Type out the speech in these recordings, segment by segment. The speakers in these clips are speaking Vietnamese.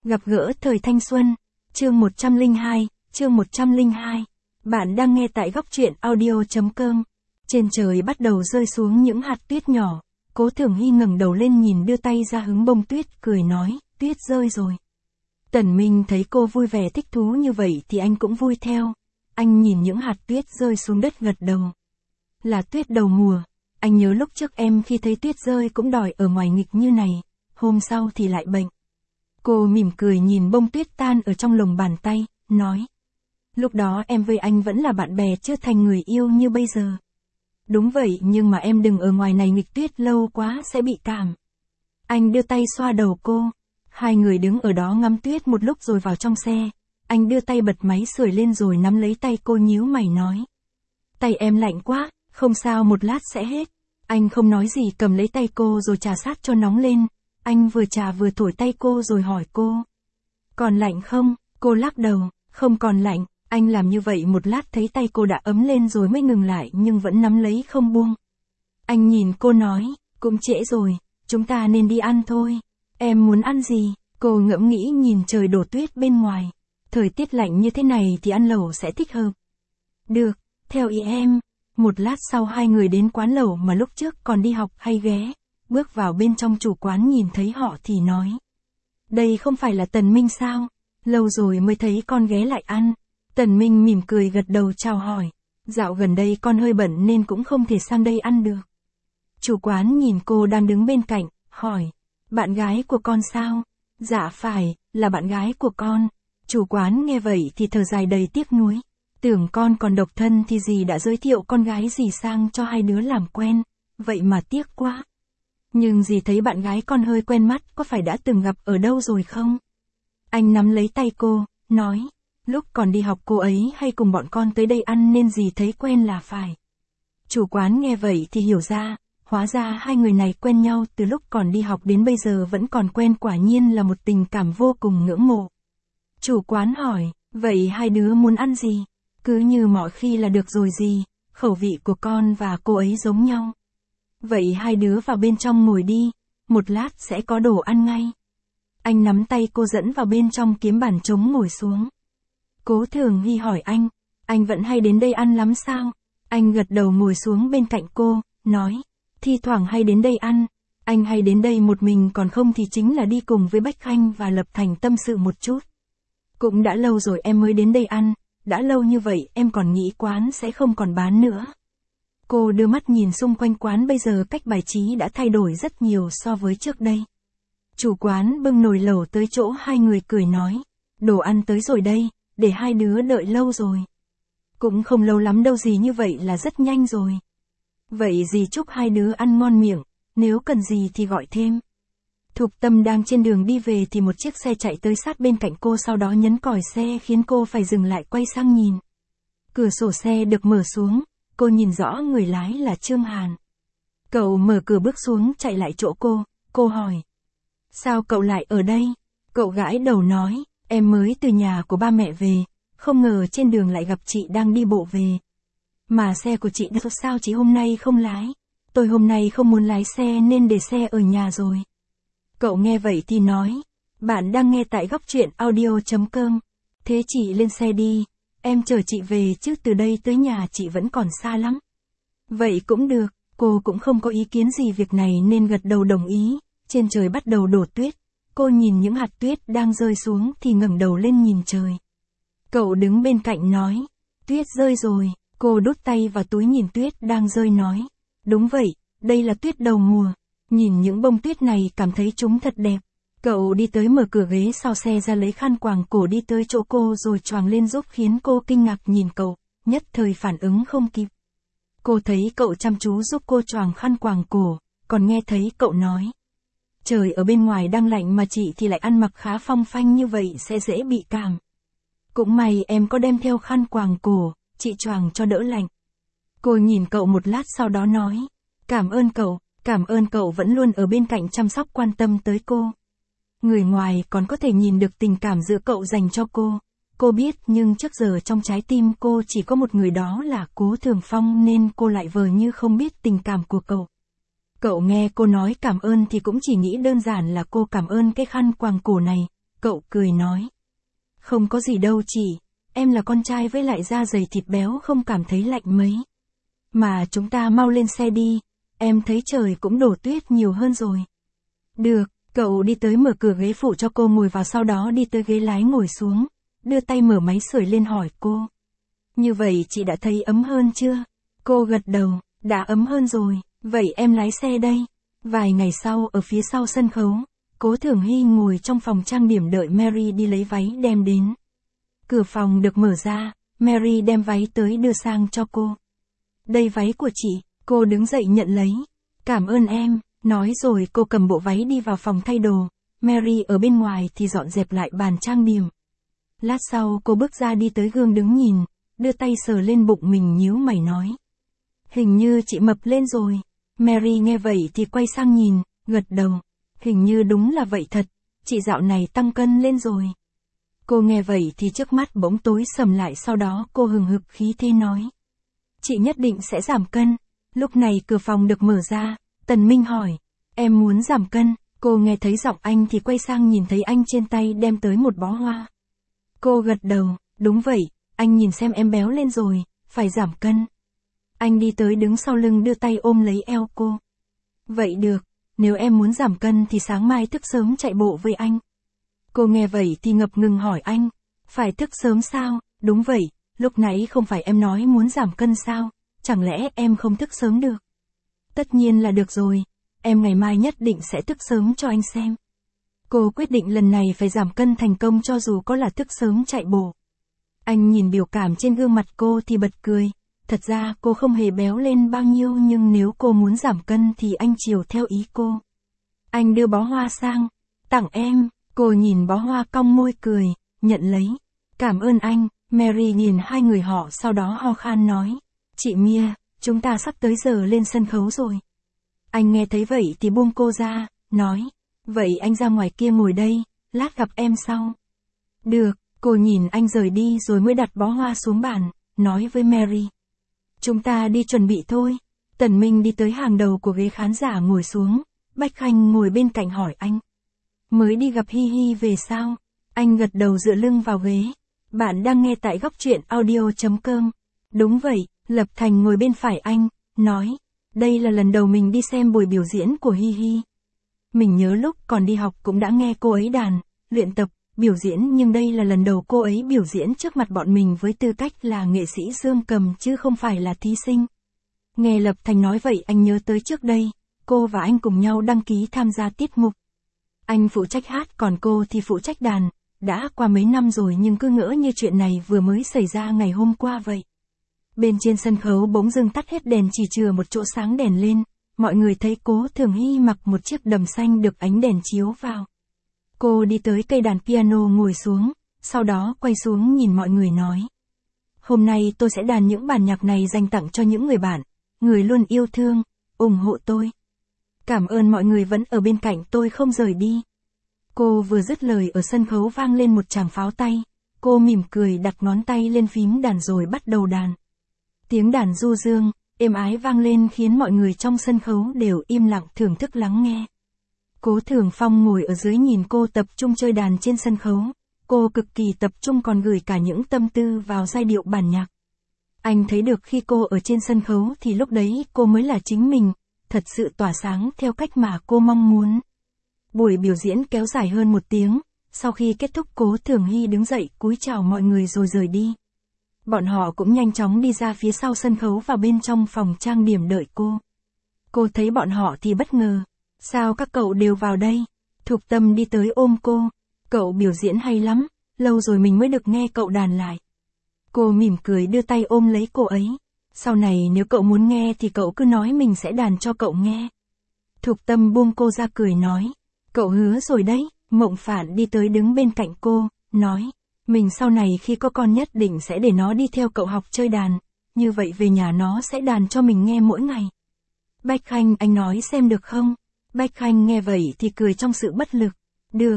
Gặp gỡ thời thanh xuân. Chương 102, chương 102. Bạn đang nghe tại góc truyện audio.com. Trên trời bắt đầu rơi xuống những hạt tuyết nhỏ. Cố Thường Hy ngẩng đầu lên nhìn đưa tay ra hứng bông tuyết, cười nói, tuyết rơi rồi. Tần Minh thấy cô vui vẻ thích thú như vậy thì anh cũng vui theo. Anh nhìn những hạt tuyết rơi xuống đất gật đầu. Là tuyết đầu mùa. Anh nhớ lúc trước em khi thấy tuyết rơi cũng đòi ở ngoài nghịch như này. Hôm sau thì lại bệnh. Cô mỉm cười nhìn bông tuyết tan ở trong lòng bàn tay, nói. Lúc đó em với anh vẫn là bạn bè chưa thành người yêu như bây giờ. Đúng vậy, nhưng mà em đừng ở ngoài này nghịch tuyết lâu quá sẽ bị cảm. Anh đưa tay xoa đầu cô. Hai người đứng ở đó ngắm tuyết một lúc rồi vào trong xe. Anh đưa tay bật máy sưởi lên rồi nắm lấy tay cô, nhíu mày nói. Tay em lạnh quá, không sao, một lát sẽ hết. Anh không nói gì, cầm lấy tay cô rồi chà sát cho nóng lên. Anh vừa chà vừa thổi tay cô rồi hỏi cô. Còn lạnh không? Cô lắc đầu, không còn lạnh. Anh làm như vậy một lát thấy tay cô đã ấm lên rồi mới ngừng lại nhưng vẫn nắm lấy không buông. Anh nhìn cô nói, cũng trễ rồi, chúng ta nên đi ăn thôi. Em muốn ăn gì? Cô ngẫm nghĩ nhìn trời đổ tuyết bên ngoài. Thời tiết lạnh như thế này thì ăn lẩu sẽ thích hợp. Được, theo ý em. Một lát sau hai người đến quán lẩu mà lúc trước còn đi học hay ghé. Bước vào bên trong, chủ quán nhìn thấy họ thì nói. Đây không phải là Tần Minh sao? Lâu rồi mới thấy con ghé lại ăn. Tần Minh mỉm cười gật đầu chào hỏi. Dạo gần đây con hơi bận nên cũng không thể sang đây ăn được. Chủ quán nhìn cô đang đứng bên cạnh, hỏi. Bạn gái của con sao? Dạ phải, là bạn gái của con. Chủ quán nghe vậy thì thở dài đầy tiếc nuối. Tưởng con còn độc thân thì dì đã giới thiệu con gái dì sang cho hai đứa làm quen. Vậy mà tiếc quá. Nhưng dì thấy bạn gái con hơi quen mắt, có phải đã từng gặp ở đâu rồi không? Anh nắm lấy tay cô, nói. Lúc còn đi học cô ấy hay cùng bọn con tới đây ăn nên dì thấy quen là phải. Chủ quán nghe vậy thì hiểu ra, hóa ra hai người này quen nhau từ lúc còn đi học đến bây giờ vẫn còn quen, quả nhiên là một tình cảm vô cùng ngưỡng mộ. Chủ quán hỏi, vậy hai đứa muốn ăn gì? Cứ như mọi khi là được rồi dì, khẩu vị của con và cô ấy giống nhau. Vậy hai đứa vào bên trong ngồi đi, một lát sẽ có đồ ăn ngay. Anh nắm tay cô dẫn vào bên trong kiếm bàn trống ngồi xuống. Cố Thường Hy hỏi anh vẫn hay đến đây ăn lắm sao? Anh gật đầu ngồi xuống bên cạnh cô, nói, thi thoảng hay đến đây ăn. Anh hay đến đây một mình, còn không thì chính là đi cùng với Bách Khanh và Lập Thành tâm sự một chút. Cũng đã lâu rồi em mới đến đây ăn, đã lâu như vậy em còn nghĩ quán sẽ không còn bán nữa. Cô đưa mắt nhìn xung quanh quán, bây giờ cách bài trí đã thay đổi rất nhiều so với trước đây. Chủ quán bưng nồi lẩu tới chỗ hai người cười nói, đồ ăn tới rồi đây, để hai đứa đợi lâu rồi. Cũng không lâu lắm đâu dì, như vậy là rất nhanh rồi. Vậy dì chúc hai đứa ăn ngon miệng, nếu cần gì thì gọi thêm. Thục Tâm đang trên đường đi về thì một chiếc xe chạy tới sát bên cạnh cô, sau đó nhấn còi xe khiến cô phải dừng lại quay sang nhìn. Cửa sổ xe được mở xuống, cô nhìn rõ người lái là Trương Hàn. Cậu mở cửa bước xuống chạy lại chỗ cô hỏi. Sao cậu lại ở đây? Cậu gãi đầu nói, em mới từ nhà của ba mẹ về, không ngờ trên đường lại gặp chị đang đi bộ về. Mà xe của chị sao chị hôm nay không lái? Tôi hôm nay không muốn lái xe nên để xe ở nhà rồi. Cậu nghe vậy thì nói, bạn đang nghe tại góc truyện audio.com. Thế chị lên xe đi, em chở chị về chứ từ đây tới nhà chị vẫn còn xa lắm. Vậy cũng được, cô cũng không có ý kiến gì việc này nên gật đầu đồng ý. Trên trời bắt đầu đổ tuyết. Cô nhìn những hạt tuyết đang rơi xuống thì ngẩng đầu lên nhìn trời. Cậu đứng bên cạnh nói, tuyết rơi rồi. Cô đút tay vào túi nhìn tuyết đang rơi nói, đúng vậy, đây là tuyết đầu mùa. Nhìn những bông tuyết này cảm thấy chúng thật đẹp. Cậu đi tới mở cửa ghế sau xe ra lấy khăn quàng cổ đi tới chỗ cô rồi choàng lên giúp, khiến cô kinh ngạc nhìn cậu, nhất thời phản ứng không kịp. Cô thấy cậu chăm chú giúp cô choàng khăn quàng cổ, còn nghe thấy cậu nói. Trời ở bên ngoài đang lạnh mà chị thì lại ăn mặc khá phong phanh như vậy sẽ dễ bị cảm. Cũng may em có đem theo khăn quàng cổ, chị choàng cho đỡ lạnh. Cô nhìn cậu một lát sau đó nói, cảm ơn cậu vẫn luôn ở bên cạnh chăm sóc quan tâm tới cô. Người ngoài còn có thể nhìn được tình cảm giữa cậu dành cho cô biết, nhưng trước giờ trong trái tim cô chỉ có một người, đó là Cố Thường Phong, nên cô lại vờ như không biết tình cảm của cậu. Cậu nghe cô nói cảm ơn thì cũng chỉ nghĩ đơn giản là cô cảm ơn cái khăn quàng cổ này, Cậu cười nói. Không có gì đâu chị, em là con trai với lại da dày thịt béo không cảm thấy lạnh mấy. Mà chúng ta mau lên xe đi, em thấy trời cũng đổ tuyết nhiều hơn rồi. Được, cậu đi tới mở cửa ghế phụ cho cô ngồi vào, sau đó đi tới ghế lái ngồi xuống, đưa tay mở máy sưởi lên hỏi cô. Như vậy chị đã thấy ấm hơn chưa? Cô gật đầu, đã ấm hơn rồi, vậy em lái xe đây. Vài ngày sau ở phía sau sân khấu, Cố Thường Hy ngồi trong phòng trang điểm đợi Mary đi lấy váy đem đến. Cửa phòng được mở ra, Mary đem váy tới đưa sang cho cô. Đây váy của chị, cô đứng dậy nhận lấy. Cảm ơn em, nói rồi cô cầm bộ váy đi vào phòng thay đồ, Mary ở bên ngoài thì dọn dẹp lại bàn trang điểm. Lát sau cô bước ra đi tới gương đứng nhìn, đưa tay sờ lên bụng mình nhíu mày nói. Hình như chị mập lên rồi. Mary nghe vậy thì quay sang nhìn, gật đầu. Hình như đúng là vậy thật, chị dạo này tăng cân lên rồi. Cô nghe vậy thì trước mắt bỗng tối sầm lại, sau đó cô hừng hực khí thế nói. Chị nhất định sẽ giảm cân. Lúc này cửa phòng được mở ra, Tần Minh hỏi. Em muốn giảm cân. Cô nghe thấy giọng anh thì quay sang nhìn thấy anh trên tay đem tới một bó hoa. Cô gật đầu, đúng vậy, anh nhìn xem em béo lên rồi, phải giảm cân. Anh đi tới đứng sau lưng đưa tay ôm lấy eo cô. Vậy được, nếu em muốn giảm cân thì sáng mai thức sớm chạy bộ với anh. Cô nghe vậy thì ngập ngừng hỏi anh. Phải thức sớm sao? Đúng vậy, lúc nãy không phải em nói muốn giảm cân sao? Chẳng lẽ em không thức sớm được? Tất nhiên là được rồi, em ngày mai nhất định sẽ thức sớm cho anh xem. Cô quyết định lần này phải giảm cân thành công cho dù có là thức sớm chạy bộ. Anh nhìn biểu cảm trên gương mặt cô thì bật cười. Thật ra cô không hề béo lên bao nhiêu, nhưng nếu cô muốn giảm cân thì anh chiều theo ý cô. Anh đưa bó hoa sang. Tặng em. Cô nhìn bó hoa cong môi cười, nhận lấy. Cảm ơn anh. Mary nhìn hai người họ sau đó ho khan nói. Chị Mia, chúng ta sắp tới giờ lên sân khấu rồi. Anh nghe thấy vậy thì buông cô ra, nói. Vậy anh ra ngoài kia ngồi đây, lát gặp em sau. Được, cô nhìn anh rời đi rồi mới đặt bó hoa xuống bàn, nói với Mary. Chúng ta đi chuẩn bị thôi. Tần Minh đi tới hàng đầu của ghế khán giả ngồi xuống, Bách Khanh ngồi bên cạnh hỏi anh. Mới đi gặp Hi Hi về sao? Anh gật đầu dựa lưng vào ghế. Bạn đang nghe tại góc truyện audio.com. Đúng vậy, Lập Thành ngồi bên phải anh, nói. Đây là lần đầu mình đi xem buổi biểu diễn của Hi Hi. Mình nhớ lúc còn đi học cũng đã nghe cô ấy đàn, luyện tập, biểu diễn, nhưng đây là lần đầu cô ấy biểu diễn trước mặt bọn mình với tư cách là nghệ sĩ dương cầm chứ không phải là thí sinh. Nghe Lập Thành nói vậy anh nhớ tới trước đây, cô và anh cùng nhau đăng ký tham gia tiết mục. Anh phụ trách hát còn cô thì phụ trách đàn, đã qua mấy năm rồi nhưng cứ ngỡ như chuyện này vừa mới xảy ra ngày hôm qua vậy. Bên trên sân khấu bỗng dưng tắt hết đèn, chỉ chừa một chỗ sáng đèn lên, mọi người thấy Cố Thường Hy mặc một chiếc đầm xanh được ánh đèn chiếu vào. Cô đi tới cây đàn piano ngồi xuống, sau đó quay xuống nhìn mọi người nói. Hôm nay tôi sẽ đàn những bản nhạc này dành tặng cho những người bạn, người luôn yêu thương, ủng hộ tôi. Cảm ơn mọi người vẫn ở bên cạnh tôi không rời đi. Cô vừa dứt lời ở sân khấu vang lên một tràng pháo tay, cô mỉm cười đặt ngón tay lên phím đàn rồi bắt đầu đàn. Tiếng đàn du dương, êm ái vang lên khiến mọi người trong sân khấu đều im lặng thưởng thức lắng nghe. Cố Thường Phong ngồi ở dưới nhìn cô tập trung chơi đàn trên sân khấu, cô cực kỳ tập trung còn gửi cả những tâm tư vào giai điệu bản nhạc. Anh thấy được khi cô ở trên sân khấu thì lúc đấy cô mới là chính mình, thật sự tỏa sáng theo cách mà cô mong muốn. Buổi biểu diễn kéo dài hơn 1 tiếng, sau khi kết thúc Cố Thường Hy đứng dậy cúi chào mọi người rồi rời đi. Bọn họ cũng nhanh chóng đi ra phía sau sân khấu vào bên trong phòng trang điểm đợi cô. Cô thấy bọn họ thì bất ngờ. Sao các cậu đều vào đây? Thục Tâm đi tới ôm cô. Cậu biểu diễn hay lắm, lâu rồi mình mới được nghe cậu đàn lại. Cô mỉm cười đưa tay ôm lấy cô ấy. Sau này nếu cậu muốn nghe thì cậu cứ nói mình sẽ đàn cho cậu nghe. Thục Tâm buông cô ra cười nói. Cậu hứa rồi đấy. Mộng Phản đi tới đứng bên cạnh cô, nói. Mình sau này khi có con nhất định sẽ để nó đi theo cậu học chơi đàn. Như vậy về nhà nó sẽ đàn cho mình nghe mỗi ngày. Bách Khanh, anh nói xem được không? Bách Khanh nghe vậy thì cười trong sự bất lực. Được,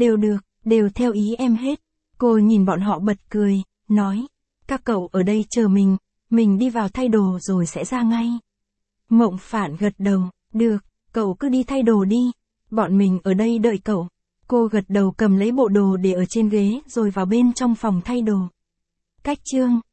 đều theo ý em hết. Cô nhìn bọn họ bật cười, nói. Các cậu ở đây chờ mình đi vào thay đồ rồi sẽ ra ngay. Mộng Phản gật đầu, được, cậu cứ đi thay đồ đi. Bọn mình ở đây đợi cậu. Cô gật đầu cầm lấy bộ đồ để ở trên ghế rồi vào bên trong phòng thay đồ. Cách chương